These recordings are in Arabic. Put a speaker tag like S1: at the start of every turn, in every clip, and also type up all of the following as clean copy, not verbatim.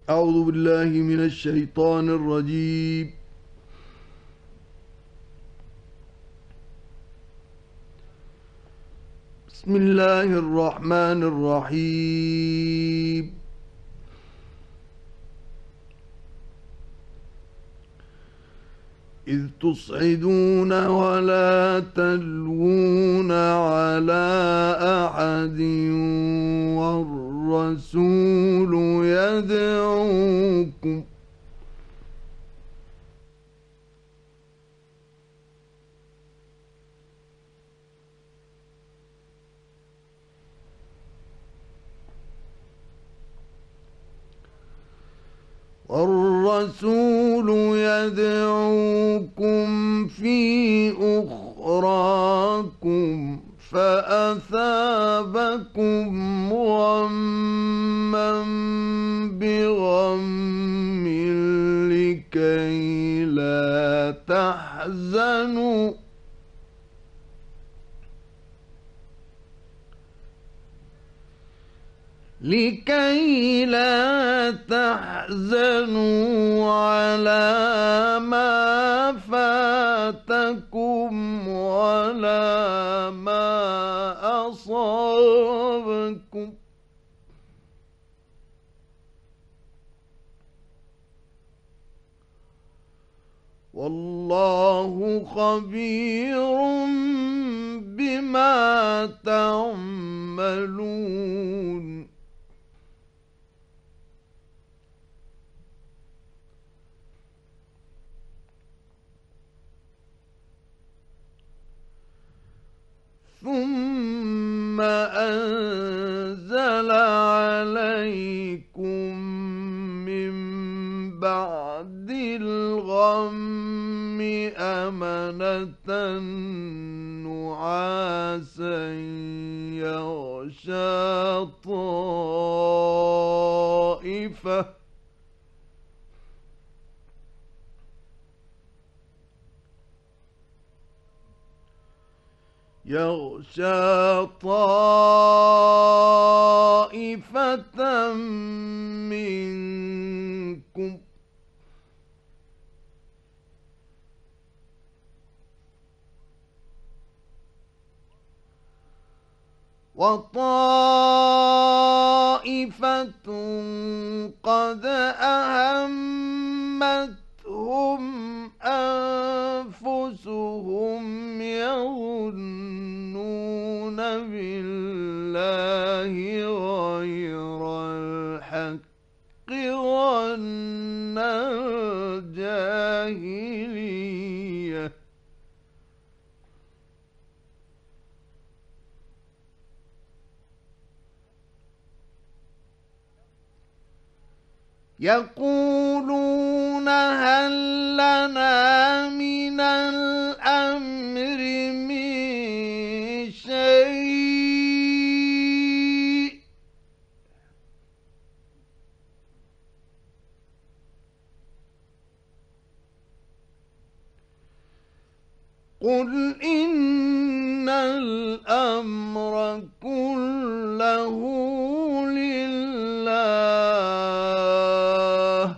S1: أعوذ بالله من الشيطان الرجيم. بسم الله الرحمن الرحيم. إذ تصعدون ولا تلوون على أحد والرسول يدعوكم والرسول يدعوكم في أخراكم فأثابكم غما بغم لكي لا تحزنوا على ما فاتكم ولا ما أصابكم والله خبير بما تعملون. ثم أنزل عليكم من بعد الغم أمنة نعاسا يغشى طائفة منكم وطائفة قد أهمتهم أنفسهم يظنون بالله غير الحق ظن الجاهلية يقولون هل لنا من الأمر من شيء قل إن الأمر كله لله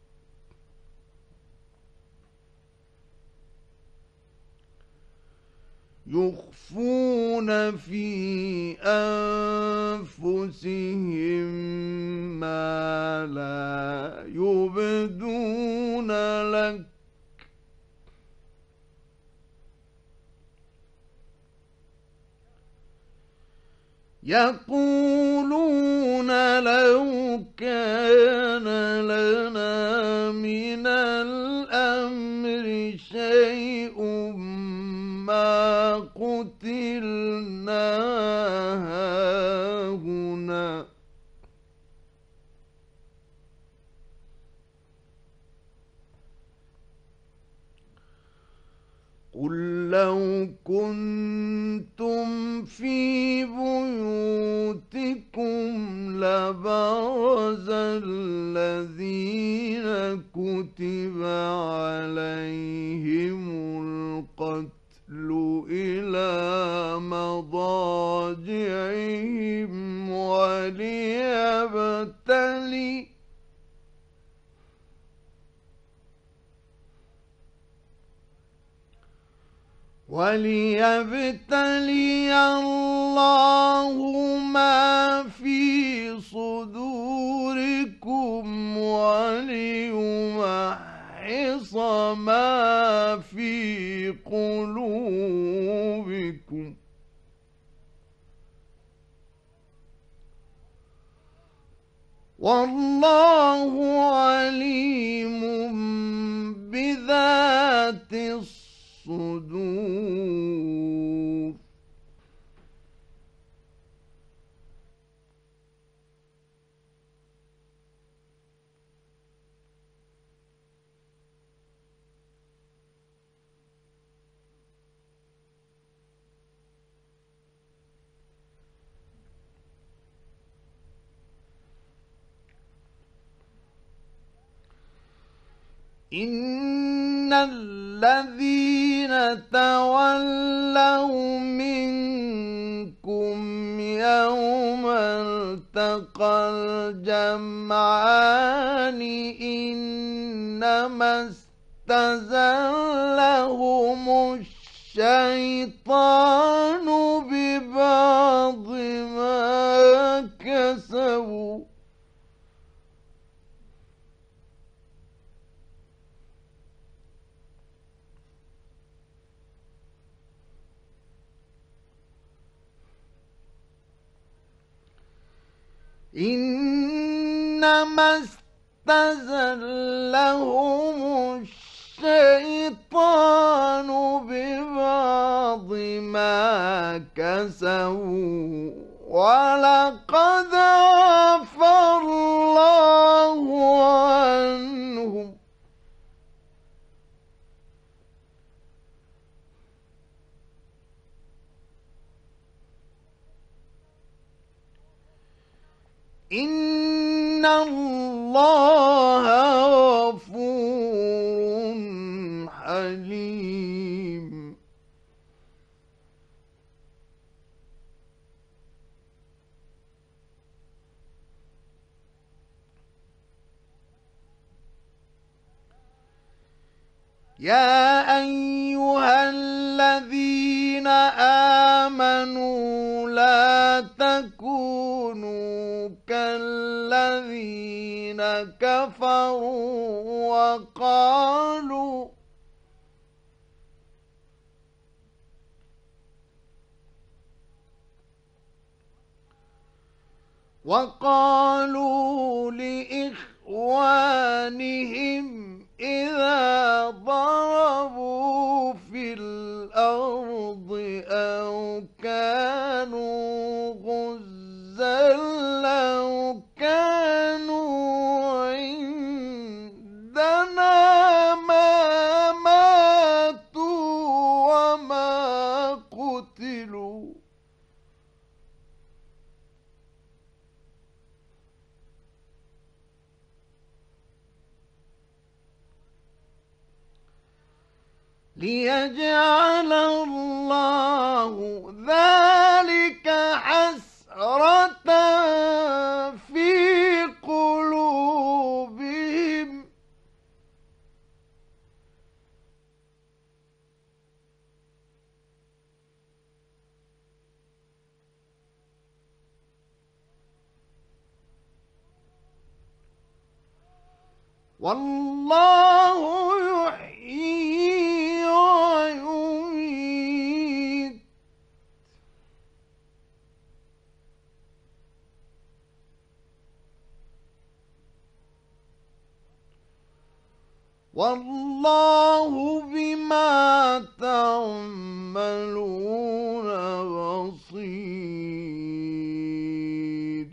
S1: يخفون في أنفسهم ما لا يبدون لك يقولون لو كان لنا من الأمر شيء ما قتلنا هاهنا قل لو كنتم في بيوتكم لبرز الذين كتب عليهم القتل إلى مضاجعهم وليبتلي وليبتلي الله ما في صدوركم وليمحص ما في قلوبكم والله عليم بذات الصدور. إن الذين تولوا منكم يوم التقى الجمعان إنما استزلهم الشيطان ببعض ما كسبوا إنما استزلهم الشيطان ببعض ما كسبوا ولقد عفا الله عنهم إن الله غفور حليم. يا أيها الذين آمنوا لا تكونوا كالذين كفروا وقالوا لإخوانهم إذا ضربوا في الأرض أو كانوا غزا لو كانوا عندنا ما ماتوا وما قتلوا ليجعل الله ذلك حسرة في قلوبهم والله يحيي ويميت والله بما تعملون بصير.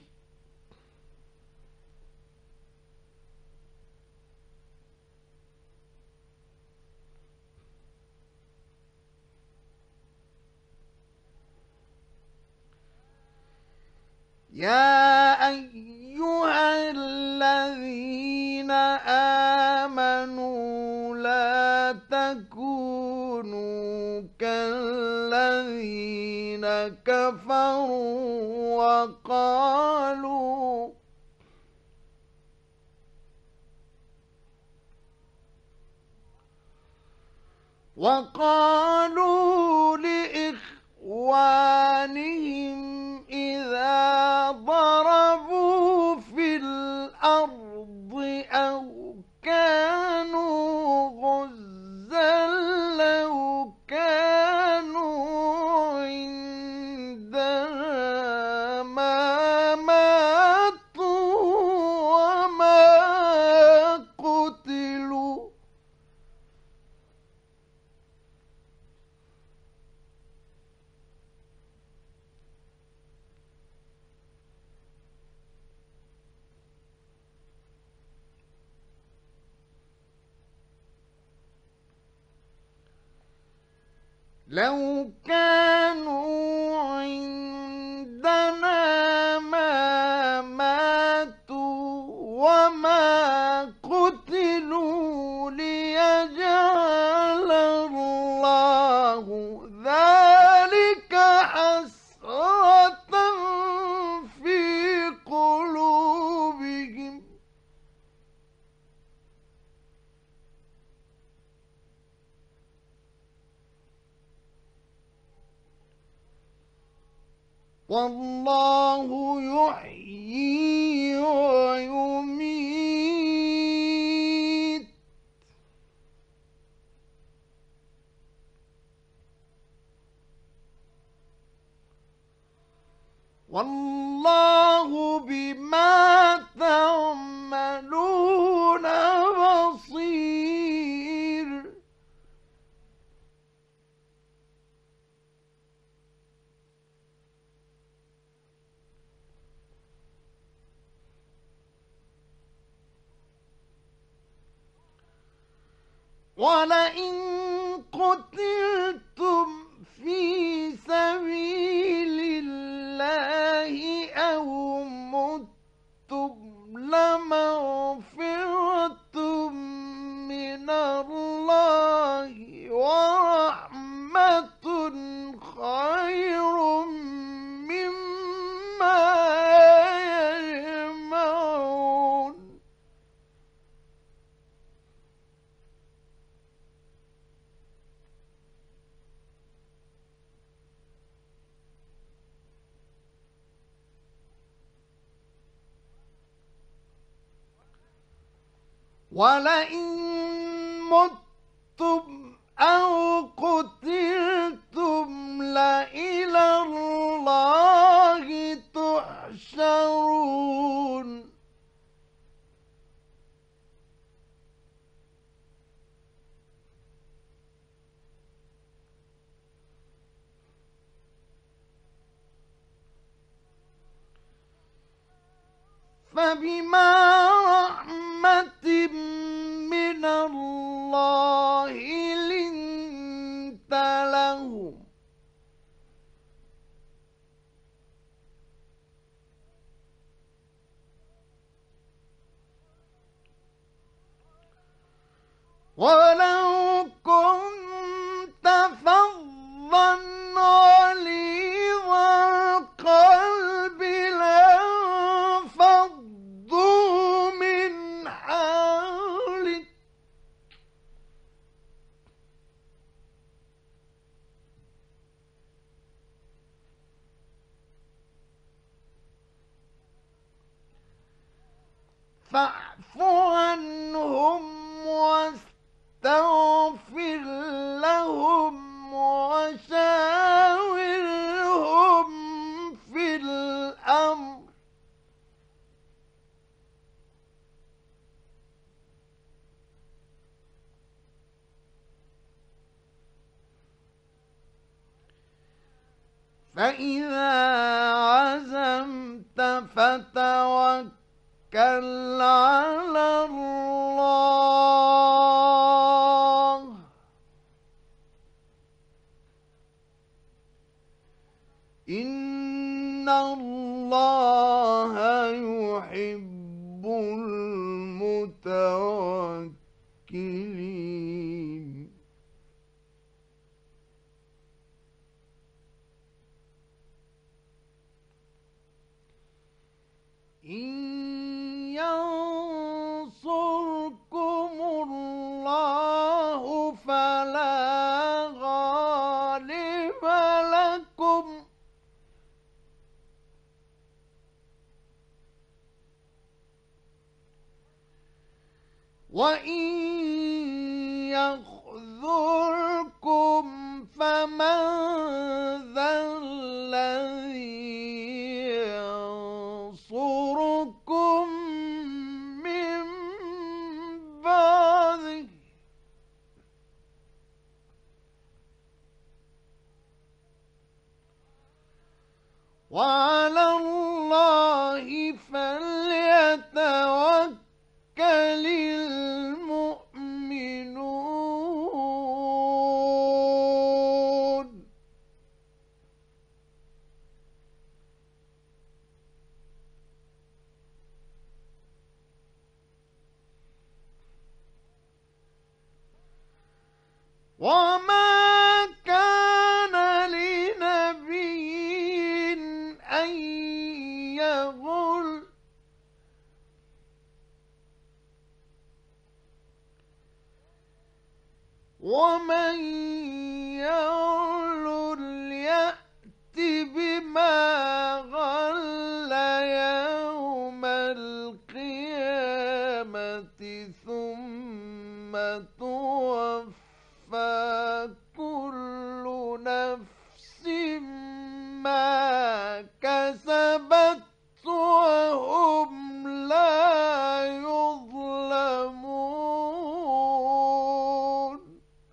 S1: يا أيها الذين آمنوا لا تكونوا كالذين كفروا وقالوا
S2: إخوانهم إذا ضربوا في الأرض أو كانوا غزا لو كانوا عندنا ما ماتوا وما قتلوا لو كانوا عندنا ما ماتوا وما قتلوا ليجعل الله ذلك حسرة في قلوبهم والله يحيي ويميت والله بما تعملون بصير ولئن قتلتم في سبيل الله أو متم لمغفرة من الله ورحمة خير مما يجمعون ولئن متم أو قتلتم لإلى الله تحشرون فبما رحمة من الله لنت لهم ولو كنت فظا غليظ القلب لانفضوا من حولك فاعف عنهم واستغفر لهم وشاورهم في الأمر فإذا عزمت فتوكل على الله إن الله يحب المتوكلين إن ينصركم الله فلا غالب لكم وإن يخذلكم فمن ذا الذي ينصركم من بعده وعلى الله فليتوكل المؤمنون وما كان لنبي أن يغل ومن يغل يأت بما غل يوم القيامة ثم توفى كل نفس ما كسبت وهم لا يظلمون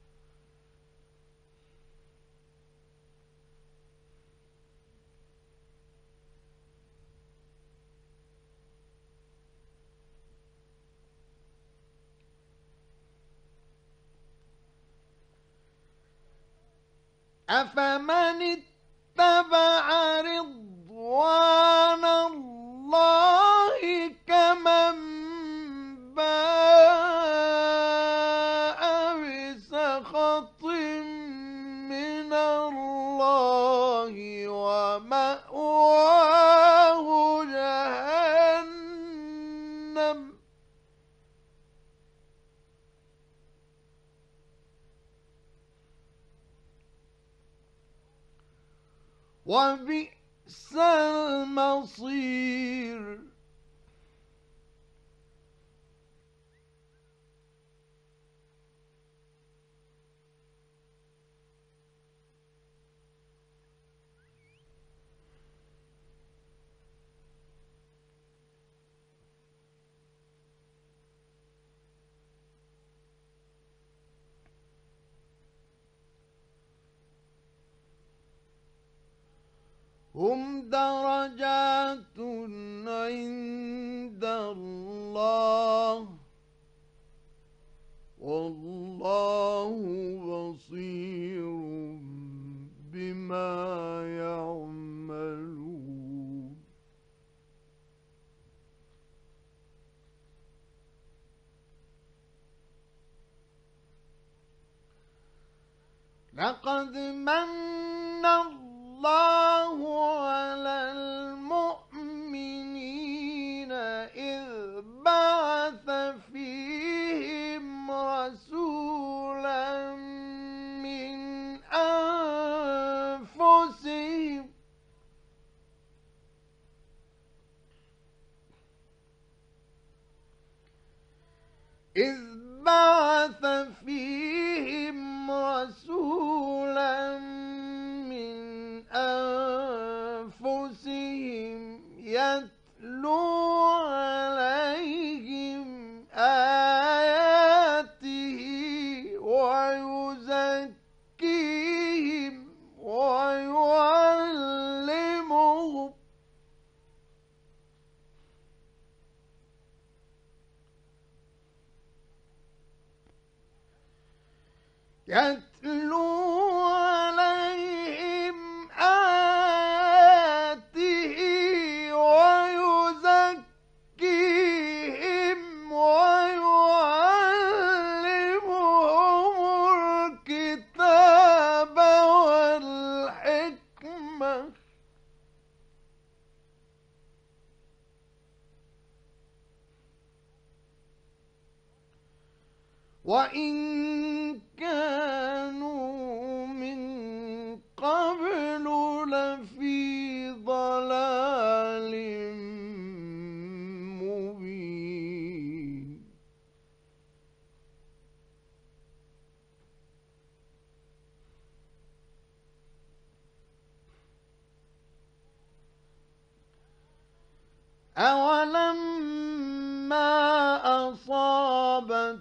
S2: أفمن اتبع رضوان الله كمن باء بسخط من الله ومأواه جهنم وبئس المصير هم درجات عند الله والله بصير بما يعملون لقد من الله على المؤمنين إذ بعث فيهم رسولا من أنفسهم يتلو عليهم آياته ويزكيهم ويعلمهم ويزكيهم ويعلمهم الكتاب والحكمة وإن كانوا من قبل لفي ضلال مبين أولما أصابتكم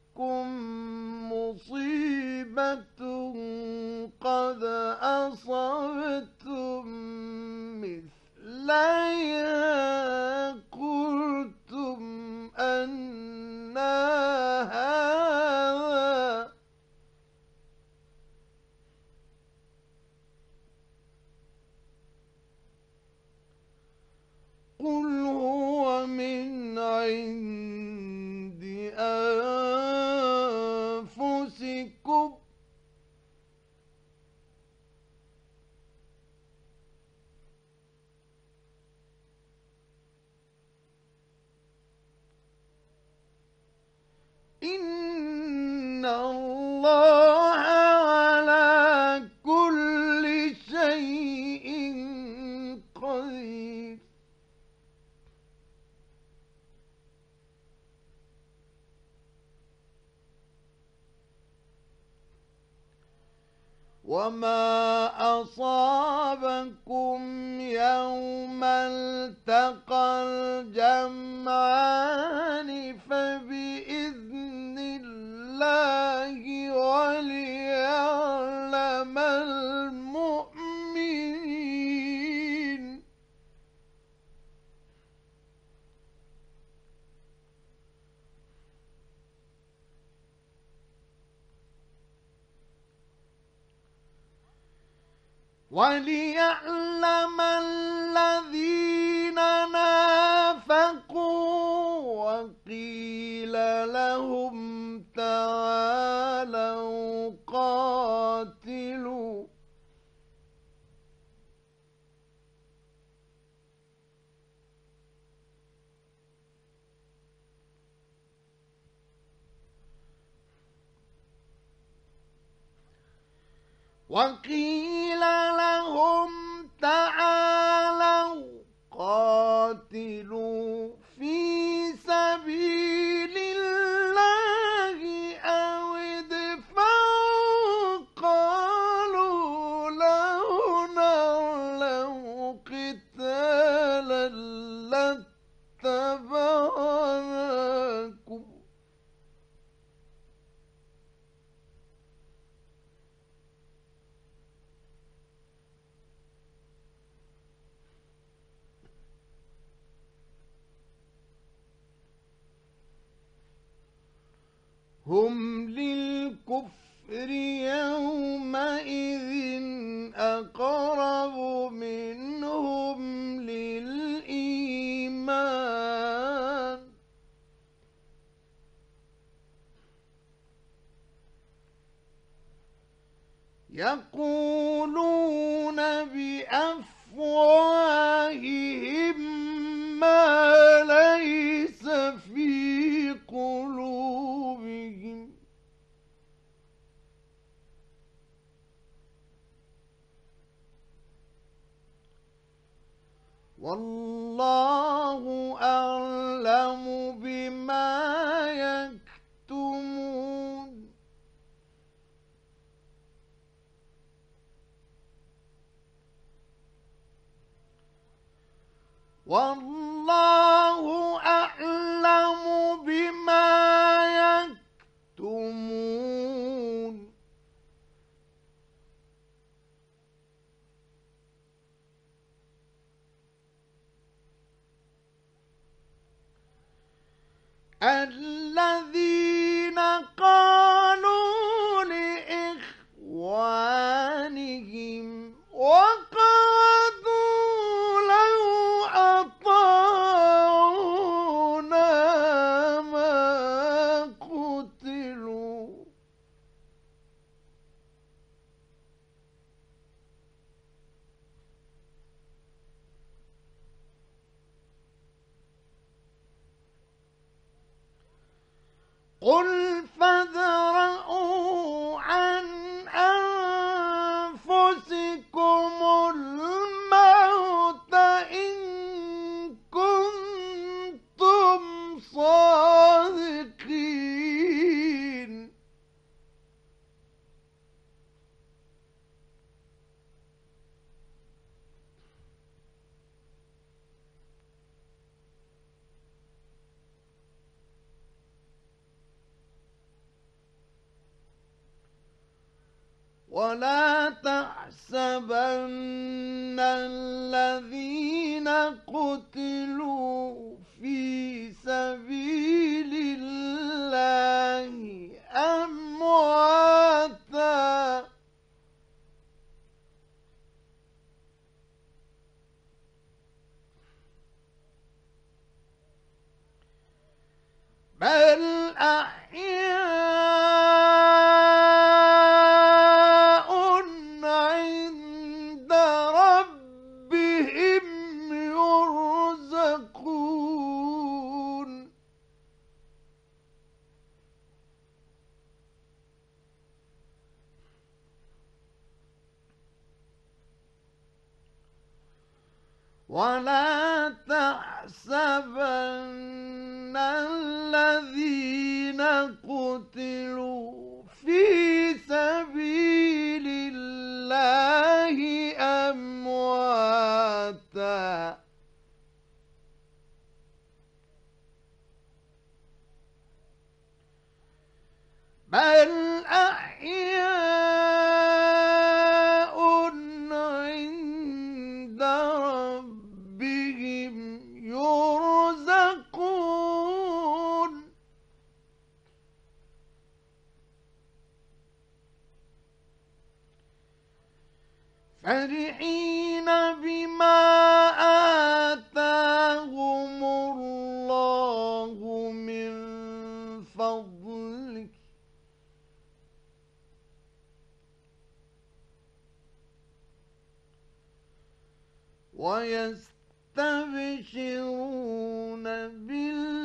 S2: مصيبة قد أصبتم مثليها قلتم أنى هذا قل هو من عند أنفسكم إن الله على كل شيء قدير وما أصابكم يوم التقى الجمعان فبإذن الله وليعلم المؤمنين وليعلم الذين نافقوا وقيل لهم تعالوا قاتلوا وقيل لهم تعالوا قاتلوا في سبيل الله أو ادفعوا قالوا لو نعلم قتالا لاتبعناكم هم للكفر يومئذ أقرب منهم للإيمان يقولون بأفواههم ما ليس في قلوبهم والله أعلم بما يكتمون والله أعلم بما يكتمون الذين قالوا لإخوانهم وقعدوا لو أطاعونا ما قتلوا قل فادرءوا عن أنفسكم الموت إن كنتم صادقين ولا تحسبن الذين قتلوا في سبيل الله أمواتا بل أحياء عند ربهم يرزقون ولا تحسبن الذين قتلوا في سبيل الله أمواتا بل أحياء عند ربهم يرزقون فرحين بما آتاهم الله من فضله ويستبشرون بالله